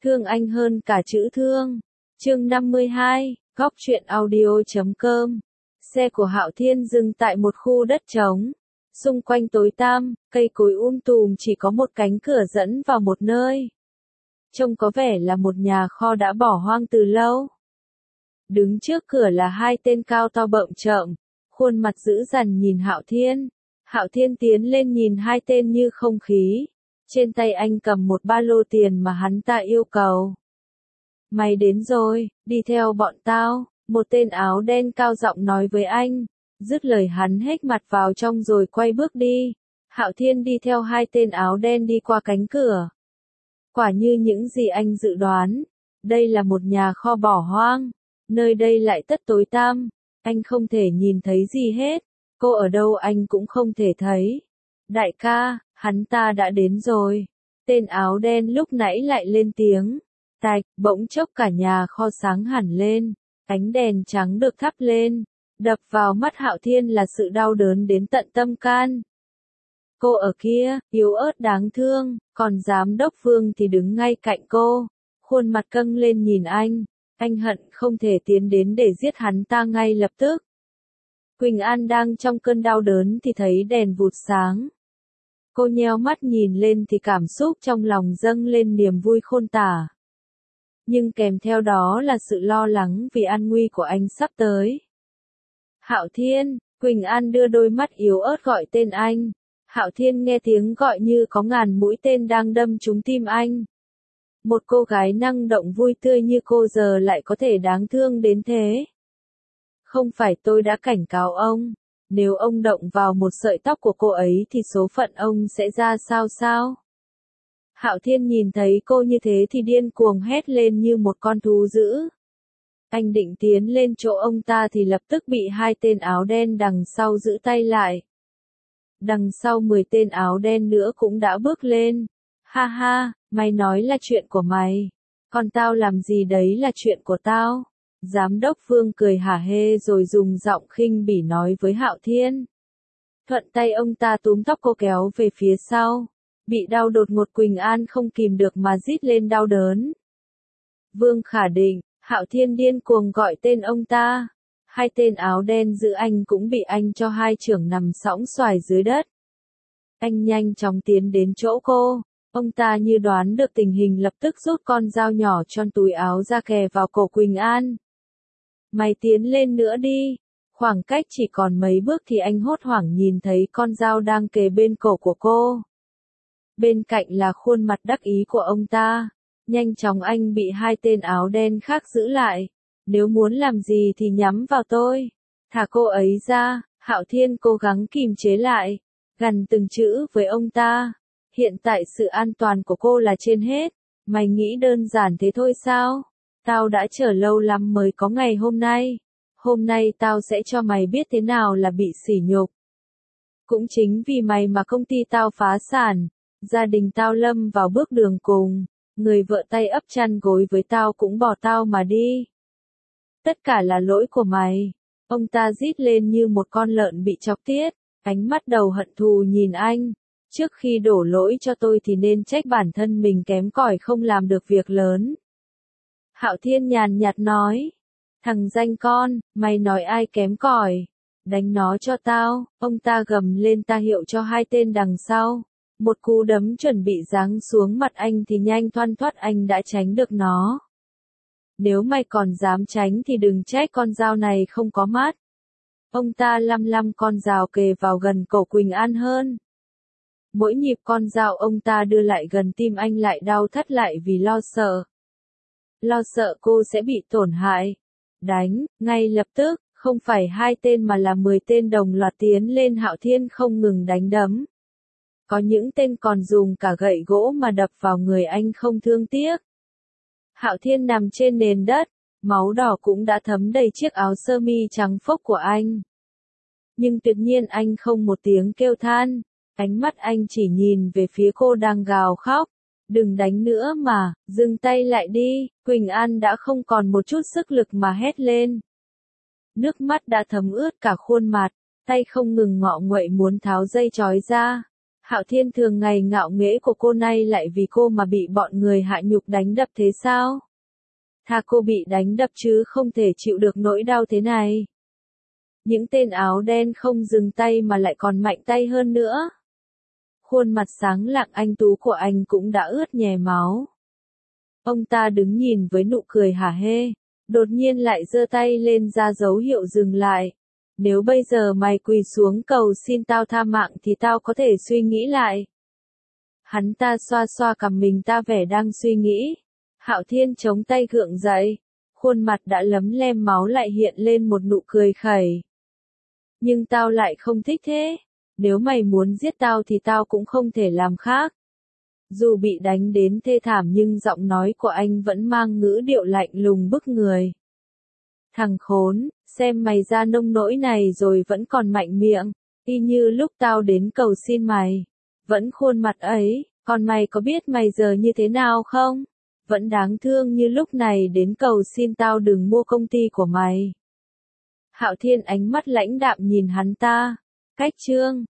Thương anh hơn cả chữ thương. Chương 52, Góc truyện audio.com. Xe của Hạo Thiên dừng tại một khu đất trống. Xung quanh tối tăm, cây cối tùm, chỉ có một cánh cửa dẫn vào một nơi. Trông có vẻ là một nhà kho đã bỏ hoang từ lâu. Đứng trước cửa là hai tên cao to bợm trợm, khuôn mặt dữ dằn nhìn Hạo Thiên. Hạo Thiên tiến lên nhìn hai tên như không khí. Trên tay anh cầm một ba lô tiền mà hắn ta yêu cầu. Mày đến rồi, đi theo bọn tao, một tên áo đen cao giọng nói với anh. Dứt lời hắn hét mặt vào trong rồi quay bước đi. Hạo Thiên đi theo hai tên áo đen đi qua cánh cửa. Quả như những gì anh dự đoán, đây là một nhà kho bỏ hoang. Nơi đây lại tất tối tăm, anh không thể nhìn thấy gì hết. Cô ở đâu anh cũng không thể thấy. Đại ca, hắn ta đã đến rồi. Tên áo đen lúc nãy lại lên tiếng. Tạch, bỗng chốc cả nhà kho sáng hẳn lên. Ánh đèn trắng được thắp lên. Đập vào mắt Hạo Thiên là sự đau đớn đến tận tâm can. Cô ở kia, yếu ớt đáng thương, còn giám đốc Vương thì đứng ngay cạnh cô. Khuôn mặt căng lên nhìn anh hận không thể tiến đến để giết hắn ta ngay lập tức. Quỳnh An đang trong cơn đau đớn thì thấy đèn vụt sáng. Cô nheo mắt nhìn lên thì cảm xúc trong lòng dâng lên niềm vui khôn tả. Nhưng kèm theo đó là sự lo lắng vì an nguy của anh sắp tới. Hạo Thiên, Quỳnh An đưa đôi mắt yếu ớt gọi tên anh. Hạo Thiên nghe tiếng gọi như có ngàn mũi tên đang đâm trúng tim anh. Một cô gái năng động vui tươi như cô giờ lại có thể đáng thương đến thế. Không phải tôi đã cảnh cáo ông, nếu ông động vào một sợi tóc của cô ấy thì số phận ông sẽ ra sao? Hạo Thiên nhìn thấy cô như thế thì điên cuồng hét lên như một con thú dữ. Anh định tiến lên chỗ ông ta thì lập tức bị hai tên áo đen đằng sau giữ tay lại. Đằng sau 10 tên áo đen nữa cũng đã bước lên. Ha ha, mày nói là chuyện của mày. Còn tao làm gì đấy là chuyện của tao. Giám đốc Vương cười hả hê rồi dùng giọng khinh bỉ nói với Hạo Thiên. Thuận tay ông ta túm tóc cô kéo về phía sau. Bị đau đột ngột Quỳnh An không kìm được mà rít lên đau đớn. Vương Khả Định, Hạo Thiên điên cuồng gọi tên ông ta. Hai tên áo đen giữ anh cũng bị anh cho hai chưởng nằm sõng xoài dưới đất. Anh nhanh chóng tiến đến chỗ cô. Ông ta như đoán được tình hình lập tức rút con dao nhỏ trong túi áo ra kề vào cổ Quỳnh An. Mày tiến lên nữa đi. Khoảng cách chỉ còn mấy bước thì anh hốt hoảng nhìn thấy con dao đang kề bên cổ của cô. Bên cạnh là khuôn mặt đắc ý của ông ta. Nhanh chóng anh bị hai tên áo đen khác giữ lại. Nếu muốn làm gì thì nhắm vào tôi. Thả cô ấy ra. Hạo Thiên cố gắng kìm chế lại. Gằn từng chữ với ông ta. Hiện tại sự an toàn của cô là trên hết. Mày nghĩ đơn giản thế thôi sao? Tao đã chờ lâu lắm mới có ngày hôm nay. Hôm nay tao sẽ cho mày biết thế nào là bị sỉ nhục. Cũng chính vì mày mà công ty tao phá sản. Gia đình tao lâm vào bước đường cùng. Người vợ tay ấp chăn gối với tao cũng bỏ tao mà đi. Tất cả là lỗi của mày. Ông ta rít lên như một con lợn bị chọc tiết. Ánh mắt đầu hận thù nhìn anh. Trước khi đổ lỗi cho tôi thì nên trách bản thân mình kém cỏi không làm được việc lớn. Hạo Thiên nhàn nhạt nói. Thằng danh con, mày nói ai kém cỏi? Đánh nó cho tao. Ông ta gầm lên ta hiệu cho hai tên đằng sau. Một cú đấm chuẩn bị giáng xuống mặt anh thì nhanh thoăn thoắt anh đã tránh được nó. Nếu mày còn dám tránh thì đừng trách con dao này không có mắt. Ông ta lăm con dao kề vào gần cổ Quỳnh An hơn. Mỗi nhịp con dao ông ta đưa lại gần tim anh lại đau thắt lại vì lo sợ. Lo sợ cô sẽ bị tổn hại. Đánh, ngay lập tức, không phải hai tên mà là 10 tên đồng loạt tiến lên Hạo Thiên không ngừng đánh đấm. Có những tên còn dùng cả gậy gỗ mà đập vào người anh không thương tiếc. Hạo Thiên nằm trên nền đất, máu đỏ cũng đã thấm đầy chiếc áo sơ mi trắng phốc của anh. Nhưng tuyệt nhiên anh không một tiếng kêu than. Ánh mắt anh chỉ nhìn về phía cô đang gào khóc. Đừng đánh nữa mà, dừng tay lại đi. Quỳnh An đã không còn một chút sức lực mà hét lên. Nước mắt đã thấm ướt cả khuôn mặt, tay không ngừng ngọ nguậy muốn tháo dây trói ra. Hạo Thiên thường ngày ngạo nghễ của cô này lại vì cô mà bị bọn người hạ nhục đánh đập thế sao? Thà cô bị đánh đập chứ không thể chịu được nỗi đau thế này. Những tên áo đen không dừng tay mà lại còn mạnh tay hơn nữa. Khuôn mặt sáng lạng anh tú của anh cũng đã ướt nhè máu. Ông ta đứng nhìn với nụ cười hả hê, đột nhiên lại giơ tay lên ra dấu hiệu dừng lại. Nếu bây giờ mày quỳ xuống cầu xin tao tha mạng thì tao có thể suy nghĩ lại. Hắn ta xoa xoa cằm mình ta vẻ đang suy nghĩ. Hạo Thiên chống tay gượng dậy, khuôn mặt đã lấm lem máu lại hiện lên một nụ cười khẩy. Nhưng tao lại không thích thế. Nếu mày muốn giết tao thì tao cũng không thể làm khác. Dù bị đánh đến thê thảm nhưng giọng nói của anh vẫn mang ngữ điệu lạnh lùng bức người. Thằng khốn, xem mày ra nông nỗi này rồi vẫn còn mạnh miệng, y như lúc tao đến cầu xin mày. Vẫn khuôn mặt ấy, còn mày có biết mày giờ như thế nào không? Vẫn đáng thương như lúc này đến cầu xin tao đừng mua công ty của mày. Hạo Thiên ánh mắt lãnh đạm nhìn hắn ta. Cách chương